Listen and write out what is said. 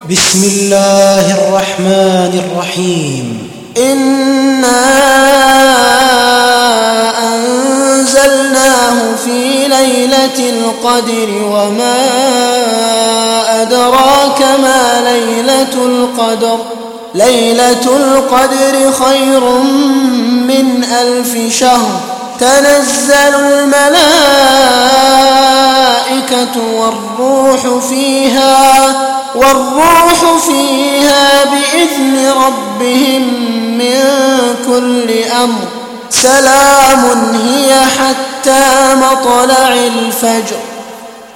بسم الله الرحمن الرحيم. إنا أنزلناه في ليلة القدر وما أدراك ما ليلة القدر. ليلة القدر خير من 1000 شهر. تنزل الملائكة والروح فيها بإذن ربهم من كل أمر. سلام هي حتى مطلع الفجر.